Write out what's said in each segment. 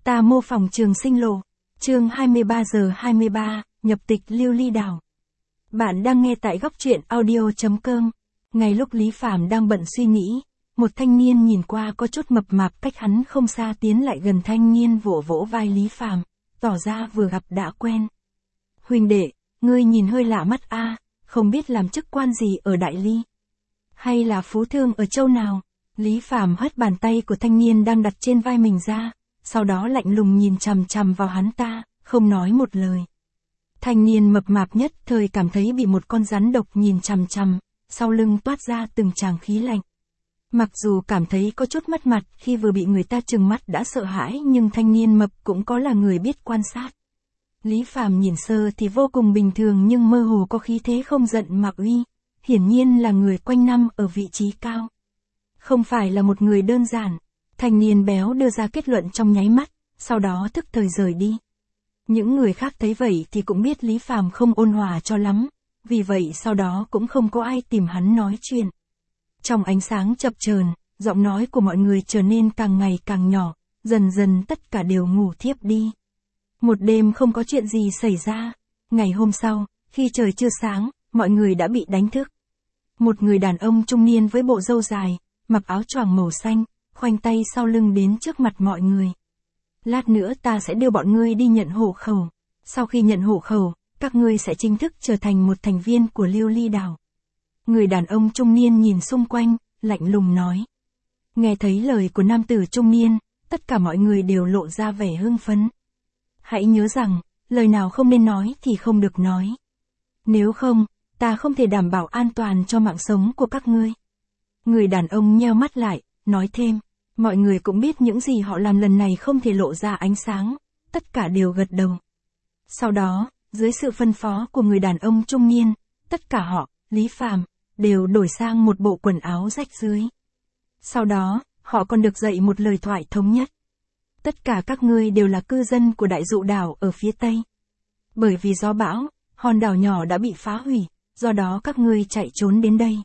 Ta mô phỏng Trường Sinh Lộ, chương 23 giờ 23, nhập tịch Lưu Ly Đảo. Bạn đang nghe tại góc truyện audio.com. Ngay lúc Lý Phàm đang bận suy nghĩ, một thanh niên nhìn qua có chút mập mạp cách hắn không xa tiến lại gần. Thanh niên vỗ vỗ vai Lý Phàm, tỏ ra vừa gặp đã quen. Huynh đệ, ngươi nhìn hơi lạ mắt a, không biết làm chức quan gì ở Đại Ly? Hay là phú thương ở châu nào? Lý Phàm hất bàn tay của thanh niên đang đặt trên vai mình ra, sau đó lạnh lùng nhìn chằm chằm vào hắn ta, không nói một lời. Thanh niên mập mạp nhất thời cảm thấy bị một con rắn độc nhìn chằm chằm, sau lưng toát ra từng tràng khí lạnh. Mặc dù cảm thấy có chút mất mặt khi vừa bị người ta trừng mắt đã sợ hãi, nhưng thanh niên mập cũng có là người biết quan sát. Lý Phàm nhìn sơ thì vô cùng bình thường nhưng mơ hồ có khí thế không giận mà uy, hiển nhiên là người quanh năm ở vị trí cao. Không phải là một người đơn giản. Thanh niên béo đưa ra kết luận trong nháy mắt, sau đó tức thời rời đi. Những người khác thấy vậy thì cũng biết Lý Phàm không ôn hòa cho lắm, vì vậy sau đó cũng không có ai tìm hắn nói chuyện. Trong ánh sáng chập chờn, giọng nói của mọi người trở nên càng ngày càng nhỏ, dần dần tất cả đều ngủ thiếp đi. Một đêm không có chuyện gì xảy ra. Ngày hôm sau, khi trời chưa sáng, mọi người đã bị đánh thức. Một người đàn ông trung niên với bộ râu dài, mặc áo choàng màu xanh, khoanh tay sau lưng đến trước mặt mọi người. Lát nữa ta sẽ đưa bọn ngươi đi nhận hộ khẩu. Sau khi nhận hộ khẩu, các ngươi sẽ chính thức trở thành một thành viên của Lưu Ly Đảo. Người đàn ông trung niên nhìn xung quanh, lạnh lùng nói. Nghe thấy lời của nam tử trung niên, tất cả mọi người đều lộ ra vẻ hưng phấn. Hãy nhớ rằng, lời nào không nên nói thì không được nói. Nếu không, ta không thể đảm bảo an toàn cho mạng sống của các ngươi. Người đàn ông nheo mắt lại, nói thêm. Mọi người cũng biết những gì họ làm lần này không thể lộ ra ánh sáng, tất cả đều gật đầu. Sau đó, dưới sự phân phó của người đàn ông trung niên, tất cả họ, Lý Phàm, đều đổi sang một bộ quần áo rách rưới. Sau đó, họ còn được dạy một lời thoại thống nhất. Tất cả các ngươi đều là cư dân của Đại Dụ Đảo ở phía Tây. Bởi vì gió bão, hòn đảo nhỏ đã bị phá hủy, do đó các ngươi chạy trốn đến đây.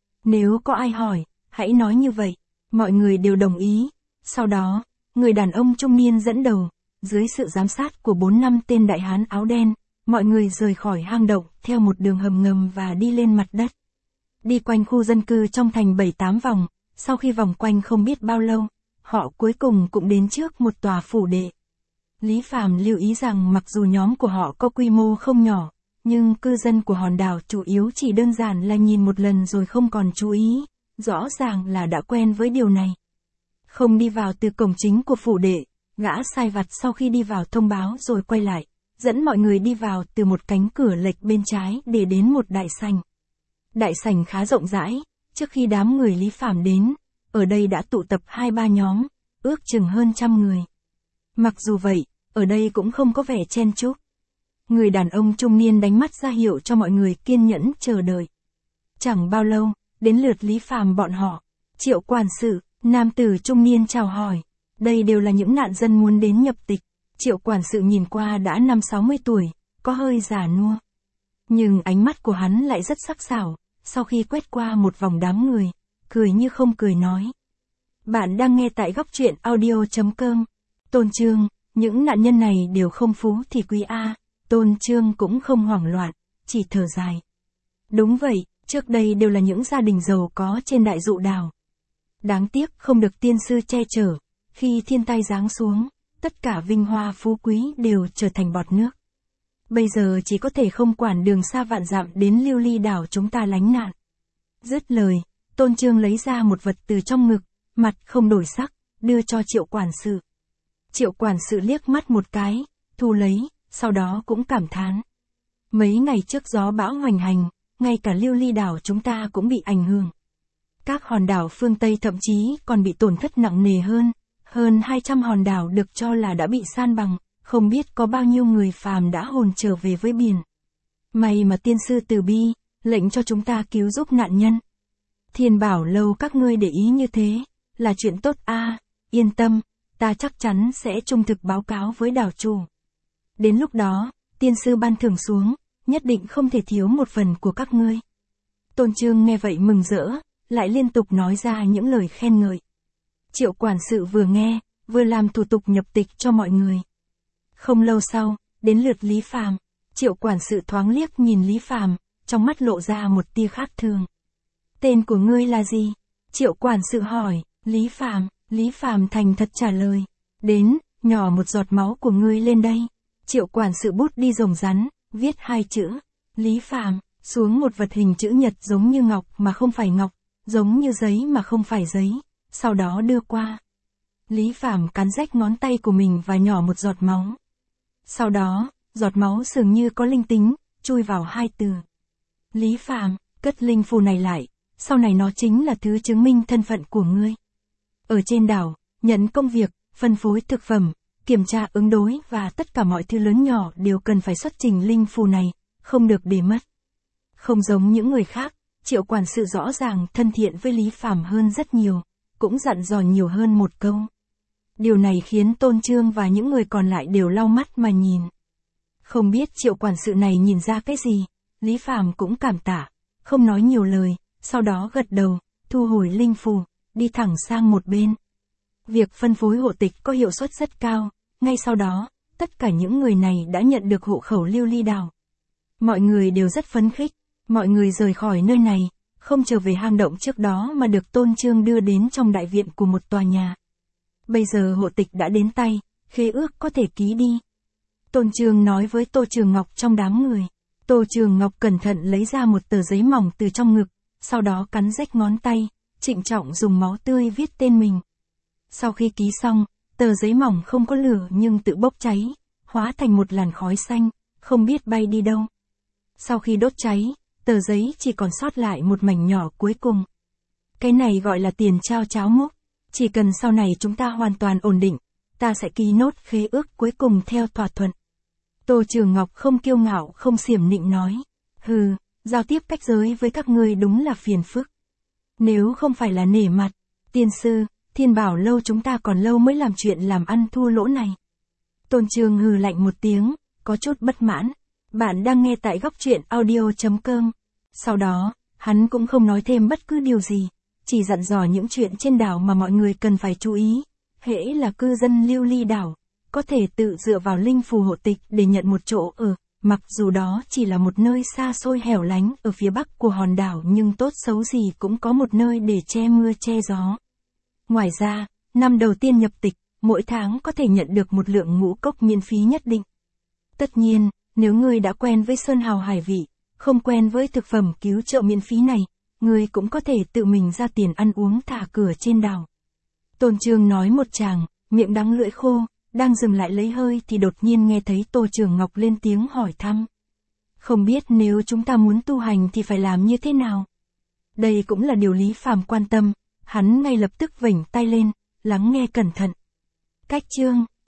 Nếu có ai hỏi, hãy nói như vậy. Mọi người đều đồng ý. Sau đó, người đàn ông trung niên dẫn đầu, dưới sự giám sát của 4-5 tên đại hán áo đen, mọi người rời khỏi hang động, theo một đường hầm ngầm và đi lên mặt đất. Đi quanh khu dân cư trong thành 7-8 vòng, sau khi vòng quanh không biết bao lâu, họ cuối cùng cũng đến trước một tòa phủ đệ. Lý Phàm lưu ý rằng mặc dù nhóm của họ có quy mô không nhỏ, nhưng cư dân của hòn đảo chủ yếu chỉ đơn giản là nhìn một lần rồi không còn chú ý. Rõ ràng là đã quen với điều này. Không đi vào từ cổng chính của phủ đệ, gã sai vặt sau khi đi vào thông báo rồi quay lại, dẫn mọi người đi vào từ một cánh cửa lệch bên trái để đến một đại sảnh. Đại sảnh khá rộng rãi, trước khi đám người Lý Phàm đến, ở đây đã tụ tập 2-3 nhóm, ước chừng hơn 100 người. Mặc dù vậy, ở đây cũng không có vẻ chen chúc. Người đàn ông trung niên đánh mắt ra hiệu cho mọi người kiên nhẫn chờ đợi. Chẳng bao lâu, đến lượt Lý Phàm bọn họ. Triệu quản sự, nam tử trung niên chào hỏi. Đây đều là những nạn dân muốn đến nhập tịch. Triệu quản sự nhìn qua đã 50-60 tuổi, có hơi già nua. Nhưng ánh mắt của hắn lại rất sắc sảo, sau khi quét qua một vòng đám người, cười như không cười nói. Bạn đang nghe tại góc truyện audio.com. Tôn Trương, những nạn nhân này đều không phú thì quý a. Tôn Trương cũng không hoảng loạn, chỉ thở dài. Đúng vậy. Trước đây đều là những gia đình giàu có trên Đại Dụ Đảo. Đáng tiếc không được tiên sư che chở, khi thiên tai giáng xuống, tất cả vinh hoa phú quý đều trở thành bọt nước. Bây giờ chỉ có thể không quản đường xa vạn dặm đến Lưu Ly Đảo chúng ta lánh nạn. Dứt lời, Tôn Trương lấy ra một vật từ trong ngực, mặt không đổi sắc, đưa cho Triệu quản sự. Triệu quản sự liếc mắt một cái, thu lấy, sau đó cũng cảm thán. Mấy ngày trước gió bão hoành hành, ngay cả Lưu Ly Đảo chúng ta cũng bị ảnh hưởng. Các hòn đảo phương Tây thậm chí còn bị tổn thất nặng nề hơn 200 hòn đảo được cho là đã bị san bằng, không biết có bao nhiêu người phàm đã hồn trở về với biển. May mà tiên sư từ bi, lệnh cho chúng ta cứu giúp nạn nhân. Thiên Bảo Lâu các ngươi để ý như thế, là chuyện tốt a, yên tâm, ta chắc chắn sẽ trung thực báo cáo với đảo chủ. Đến lúc đó, tiên sư ban thưởng xuống, nhất định không thể thiếu một phần của các ngươi. Tôn Trương nghe vậy mừng rỡ, lại liên tục nói ra những lời khen ngợi. Triệu quản sự vừa nghe, vừa làm thủ tục nhập tịch cho mọi người. Không lâu sau, đến lượt Lý Phàm. Triệu quản sự thoáng liếc nhìn Lý Phàm, trong mắt lộ ra một tia khác thường. Tên của ngươi là gì? Triệu quản sự hỏi. Lý Phàm thành thật trả lời. Đến, nhỏ một giọt máu của ngươi lên đây. Triệu quản sự bút đi rồng rắn, viết 2 chữ. Lý Phàm, xuống một vật hình chữ nhật giống như ngọc mà không phải ngọc, giống như giấy mà không phải giấy, sau đó đưa qua. Lý Phàm cắn rách ngón tay của mình và nhỏ một giọt máu. Sau đó, giọt máu dường như có linh tính, chui vào 2 từ. Lý Phàm, cất linh phù này lại, sau này nó chính là thứ chứng minh thân phận của ngươi. Ở trên đảo, nhận công việc, phân phối thực phẩm, kiểm tra ứng đối và tất cả mọi thứ lớn nhỏ đều cần phải xuất trình linh phù này, không được để mất. Không giống những người khác, Triệu quản sự rõ ràng thân thiện với Lý Phàm hơn rất nhiều, cũng dặn dò nhiều hơn một câu. Điều này khiến Tôn Trương và những người còn lại đều lau mắt mà nhìn. Không biết Triệu quản sự này nhìn ra cái gì, Lý Phàm cũng cảm tạ, không nói nhiều lời, sau đó gật đầu, thu hồi linh phù, đi thẳng sang một bên. Việc phân phối hộ tịch có hiệu suất rất cao, ngay sau đó, tất cả những người này đã nhận được hộ khẩu Liêu Ly Đảo. Mọi người đều rất phấn khích, mọi người rời khỏi nơi này, không trở về hang động trước đó mà được Tôn Trương đưa đến trong đại viện của một tòa nhà. Bây giờ hộ tịch đã đến tay, khế ước có thể ký đi. Tôn Trương nói với Tô Trường Ngọc trong đám người. Tô Trường Ngọc cẩn thận lấy ra một tờ giấy mỏng từ trong ngực, sau đó cắn rách ngón tay, trịnh trọng dùng máu tươi viết tên mình. Sau khi ký xong, tờ giấy mỏng không có lửa nhưng tự bốc cháy, hóa thành một làn khói xanh, không biết bay đi đâu. Sau khi đốt cháy, tờ giấy chỉ còn sót lại một mảnh nhỏ cuối cùng. Cái này gọi là tiền trao cháo múc. Chỉ cần sau này chúng ta hoàn toàn ổn định, ta sẽ ký nốt khế ước cuối cùng theo thỏa thuận. Tô Trường Ngọc không kiêu ngạo không xiểm nịnh nói. Hừ, giao tiếp cách giới với các ngươi đúng là phiền phức. Nếu không phải là nể mặt, tiên sư, Thiên Bảo lâu chúng ta còn lâu mới làm chuyện làm ăn thua lỗ này. Tôn Trương hừ lạnh một tiếng, có chút bất mãn. Bạn đang nghe tại góc truyện audio.com. Sau đó, hắn cũng không nói thêm bất cứ điều gì, chỉ dặn dò những chuyện trên đảo mà mọi người cần phải chú ý. Hễ là cư dân Liêu Ly đảo, có thể tự dựa vào linh phù hộ tịch để nhận một chỗ ở, mặc dù đó chỉ là một nơi xa xôi hẻo lánh ở phía bắc của hòn đảo nhưng tốt xấu gì cũng có một nơi để che mưa che gió. Ngoài ra, năm đầu tiên nhập tịch, mỗi tháng có thể nhận được một lượng ngũ cốc miễn phí nhất định. Tất nhiên, nếu ngươi đã quen với sơn hào hải vị, không quen với thực phẩm cứu trợ miễn phí này, ngươi cũng có thể tự mình ra tiền ăn uống thả cửa trên đảo. Tôn Trương nói một tràng, miệng đắng lưỡi khô, đang dừng lại lấy hơi thì đột nhiên nghe thấy Tô Trường Ngọc lên tiếng hỏi thăm. Không biết nếu chúng ta muốn tu hành thì phải làm như thế nào? Đây cũng là điều Lý Phàm quan tâm, hắn ngay lập tức vểnh tay lên, lắng nghe cẩn thận. Cách chương